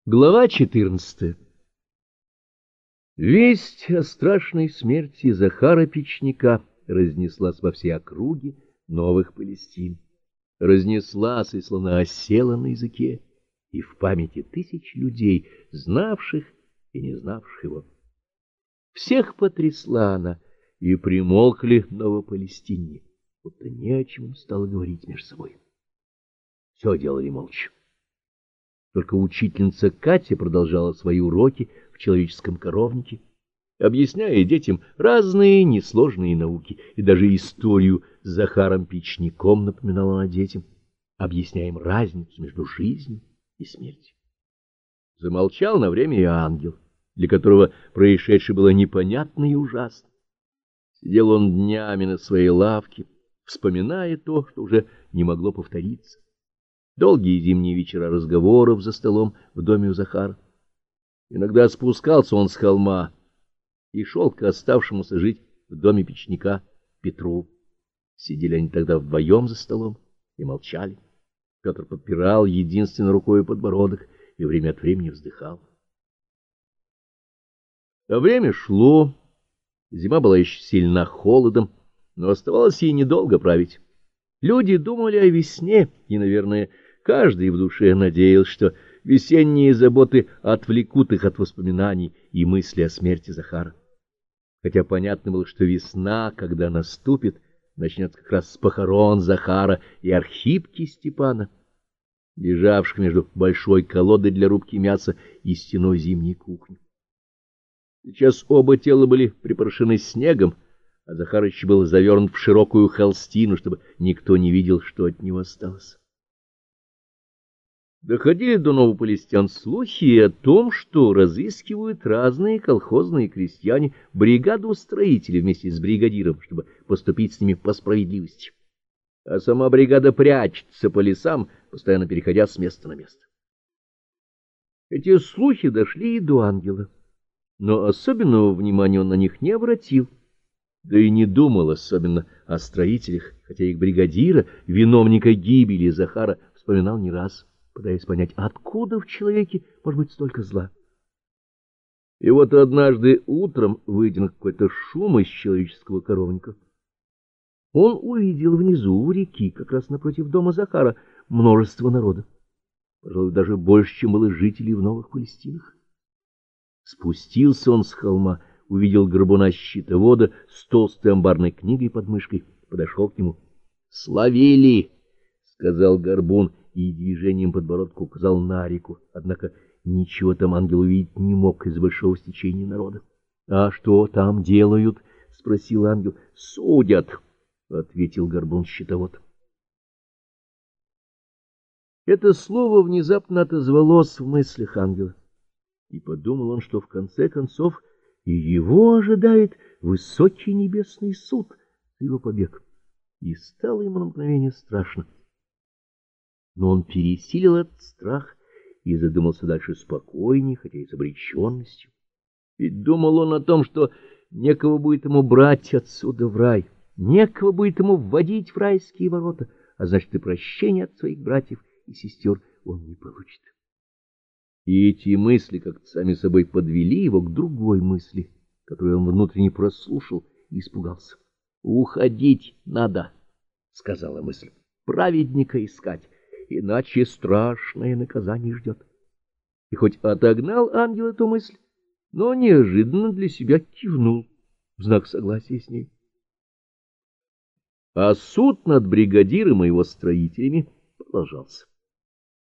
Глава 14. Весть о страшной смерти Захара Печника разнеслась во все округи новых Палестин. Разнеслась и словно осела на языке и в памяти тысяч людей, знавших и не знавших его. Всех потрясла она, и примолкли новопалестине, будто не о чем им стало говорить между собой. Все делали молча. Только учительница Катя продолжала свои уроки в человеческом коровнике, объясняя детям разные несложные науки, и даже историю с Захаром Печником напоминала она детям, объясняя им разницу между жизнью и смертью. Замолчал на время и ангел, для которого происшедшее было непонятно и ужасно. Сидел он днями на своей лавке, вспоминая то, что уже не могло повториться. Долгие зимние вечера разговоров за столом в доме у Захара. Иногда спускался он с холма и шел к оставшемуся жить в доме Печника Петру. Сидели они тогда вдвоем за столом и молчали. Петр подпирал единственной рукой подбородок и время от времени вздыхал. А время шло, зима была еще сильна холодом, но оставалось ей недолго править. Люди думали о весне, и, наверное, каждый в душе надеялся, что весенние заботы отвлекут их от воспоминаний и мысли о смерти Захара. Хотя понятно было, что весна, когда наступит, начнется как раз с похорон Захара и Архипки Степана, лежавших между большой колодой для рубки мяса и стеной зимней кухни. Сейчас оба тела были припорошены снегом, а Захарыч был завернут в широкую холстину, чтобы никто не видел, что от него осталось. Доходили до новопалестян слухи о том, что разыскивают разные колхозные крестьяне бригаду строителей вместе с бригадиром, чтобы поступить с ними по справедливости. А сама бригада прячется по лесам, постоянно переходя с места на место. Эти слухи дошли и до ангела, но особенного внимания он на них не обратил. Да и не думал особенно о строителях, хотя их бригадира, виновника гибели Захара, вспоминал не раз, пытаясь понять, откуда в человеке может быть столько зла. И вот однажды утром, выйдя на какой-то шум из человеческого коровника, он увидел внизу у реки, как раз напротив дома Захара, множество народа, пожалуй, даже больше, чем было жителей в Новых Палестинах. Спустился он с холма, увидел горбуна-щитовода с толстой амбарной книгой под мышкой, подошел к нему. — Словили! — сказал горбун и движением подбородка указал на реку, однако ничего там ангел увидеть не мог из большого стечения народа. — А что там делают? — спросил ангел. — Судят, — ответил горбун-щитовод. Это слово внезапно отозвалось в мыслях ангела, и подумал он, что в конце концов и его ожидает высокий небесный суд за его побег. И стало ему на мгновение страшно. Но он пересилил этот страх и задумался дальше спокойнее, хотя и с обреченностью. Ведь думал он о том, что некого будет ему брать отсюда в рай, некого будет ему вводить в райские ворота, а значит и прощения от своих братьев и сестер он не получит. И эти мысли как-то сами собой подвели его к другой мысли, которую он внутренне прослушал и испугался. — Уходить надо, — сказала мысль, — праведника искать, иначе страшное наказание ждет. И хоть отогнал ангел эту мысль, но неожиданно для себя кивнул в знак согласия с ней. А суд над бригадиром и его строителями продолжался.